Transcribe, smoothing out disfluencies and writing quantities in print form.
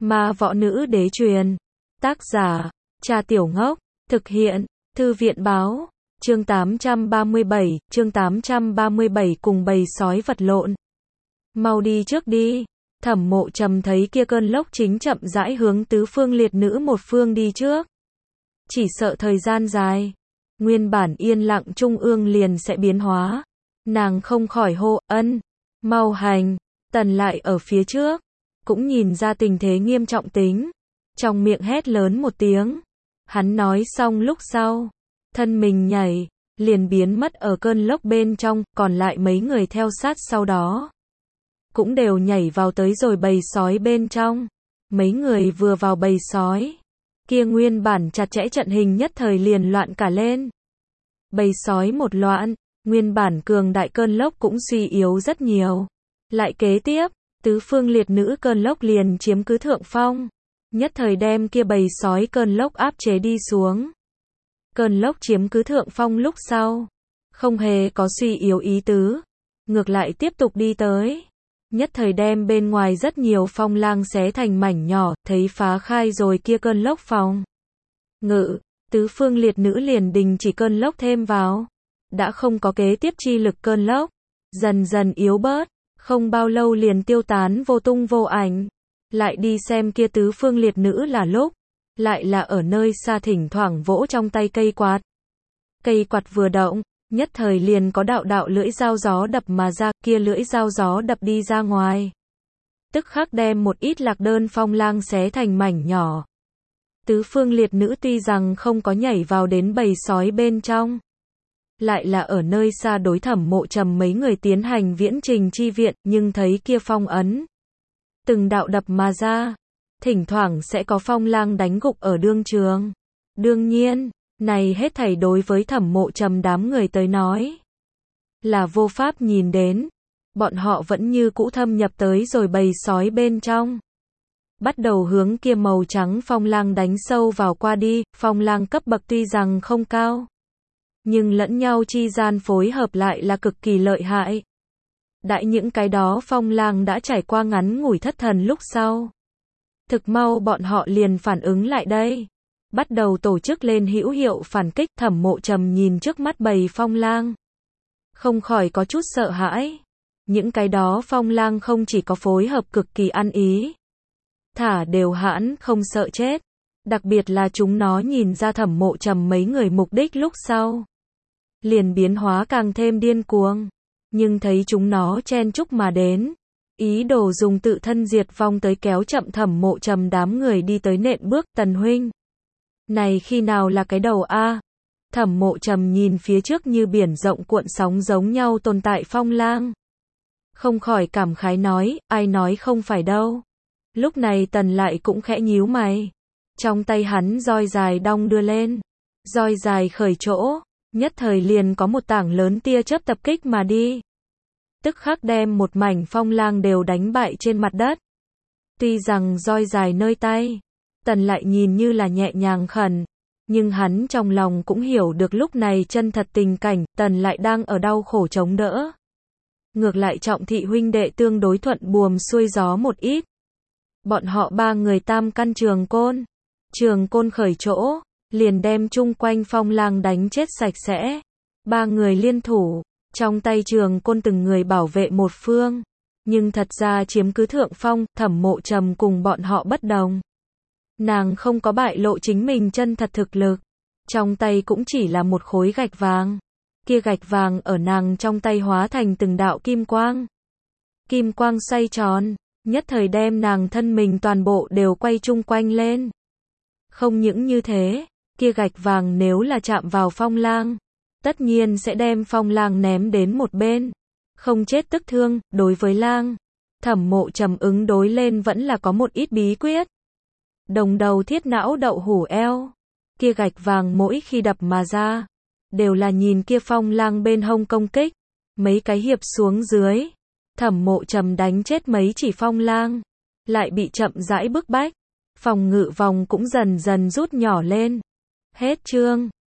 Ma võ nữ đế truyền. Tác giả, Trà Tiểu Ngốc. Thực hiện, Thư viện báo. Chương 837 cùng bầy sói vật lộn. Mau đi trước đi. Thẩm Mộ Trầm thấy kia cơn lốc chính chậm rãi hướng tứ phương liệt nữ một phương đi trước. Chỉ sợ thời gian dài, nguyên bản yên lặng trung ương liền sẽ biến hóa. Nàng không khỏi hô, ân, mau hành. Tần lại ở phía trước, cũng nhìn ra tình thế nghiêm trọng tính. Trong miệng hét lớn một tiếng. Hắn nói xong lúc sau, thân mình nhảy, liền biến mất ở cơn lốc bên trong, còn lại mấy người theo sát sau đó. Cũng đều nhảy vào tới rồi bầy sói bên trong. Mấy người vừa vào bầy sói, kia nguyên bản chặt chẽ trận hình nhất thời liền loạn cả lên. Bầy sói một loạn, nguyên bản cường đại cơn lốc cũng suy yếu rất nhiều. Lại kế tiếp, tứ phương liệt nữ cơn lốc liền chiếm cứ thượng phong. Nhất thời đem kia bầy sói cơn lốc áp chế đi xuống. Cơn lốc chiếm cứ thượng phong lúc sau, không hề có suy yếu ý tứ, ngược lại tiếp tục đi tới. Nhất thời đem bên ngoài rất nhiều phong lang xé thành mảnh nhỏ, thấy phá khai rồi kia cơn lốc phòng ngự, tứ phương liệt nữ liền đình chỉ cơn lốc thêm vào. Đã không có kế tiếp chi lực cơn lốc, dần dần yếu bớt, không bao lâu liền tiêu tán vô tung vô ảnh. Lại đi xem kia tứ phương liệt nữ là lúc, lại là ở nơi xa thỉnh thoảng vỗ trong tay cây quạt. Cây quạt vừa động, nhất thời liền có đạo đạo lưỡi dao gió đập mà ra, kia lưỡi dao gió đập đi ra ngoài. Tức khắc đem một ít lạc đơn phong lang xé thành mảnh nhỏ. Tứ phương liệt nữ tuy rằng không có nhảy vào đến bầy sói bên trong, lại là ở nơi xa đối Thẩm Mộ Trầm mấy người tiến hành viễn trình chi viện, nhưng thấy kia phong ấn từng đạo đập mà ra, thỉnh thoảng sẽ có phong lang đánh gục ở đương trường. Đương nhiên, này hết thảy đối với Thẩm Mộ Trầm đám người tới nói là vô pháp nhìn đến. Bọn họ vẫn như cũ thâm nhập tới rồi bầy sói bên trong, bắt đầu hướng kia màu trắng phong lang đánh sâu vào qua đi. Phong lang cấp bậc tuy rằng không cao, nhưng lẫn nhau chi gian phối hợp lại là cực kỳ lợi hại. Đại những cái đó phong lang đã trải qua ngắn ngủi thất thần lúc sau, thực mau bọn họ liền phản ứng lại đây, bắt đầu tổ chức lên hữu hiệu phản kích. Thẩm Mộ Trầm nhìn trước mắt bầy phong lang, không khỏi có chút sợ hãi. Những cái đó phong lang không chỉ có phối hợp cực kỳ ăn ý, thả đều hãn không sợ chết. Đặc biệt là chúng nó nhìn ra Thẩm Mộ Trầm mấy người mục đích lúc sau, liền biến hóa càng thêm điên cuồng. Nhưng thấy chúng nó chen chúc mà đến, ý đồ dùng tự thân diệt vong tới kéo chậm Thẩm Mộ Trầm đám người đi tới nện bước. Tần huynh, này khi nào là cái đầu a? Thẩm Mộ Trầm nhìn phía trước như biển rộng cuộn sóng giống nhau tồn tại phong lang, không khỏi cảm khái nói, ai nói không phải đâu. Lúc này Tần lại cũng khẽ nhíu mày, trong tay hắn roi dài đong đưa lên, roi dài khởi chỗ, nhất thời liền có một tảng lớn tia chớp tập kích mà đi. Tức khắc đem một mảnh phong lang đều đánh bại trên mặt đất. Tuy rằng roi dài nơi tay, Tần lại nhìn như là nhẹ nhàng khẩn, nhưng hắn trong lòng cũng hiểu được lúc này chân thật tình cảnh. Tần lại đang ở đau khổ chống đỡ. Ngược lại Trọng thị huynh đệ tương đối thuận buồm xuôi gió một ít. Bọn họ ba người tam căn trường côn khởi chỗ, liền đem chung quanh phong lang đánh chết sạch sẽ. Ba người liên thủ, trong tay trường côn từng người bảo vệ một phương, nhưng thật ra chiếm cứ thượng phong. Thẩm Mộ Trầm cùng bọn họ bất đồng, nàng không có bại lộ chính mình chân thật thực lực, trong tay cũng chỉ là một khối gạch vàng. Kia gạch vàng ở nàng trong tay hóa thành từng đạo kim quang. Kim quang xoay tròn, nhất thời đem nàng thân mình toàn bộ đều quay chung quanh lên. Không những như thế, kia gạch vàng nếu là chạm vào phong lang, tất nhiên sẽ đem phong lang ném đến một bên, không chết tức thương. Đối với lang, Thẩm Mộ Trầm ứng đối lên vẫn là có một ít bí quyết. Đồng đầu thiết não đậu hủ eo, kia gạch vàng mỗi khi đập mà ra, đều là nhìn kia phong lang bên hông công kích. Mấy cái hiệp xuống dưới, Thẩm Mộ Trầm đánh chết mấy chỉ phong lang, lại bị chậm rãi bức bách, phòng ngự vòng cũng dần dần rút nhỏ lên. Hết chương.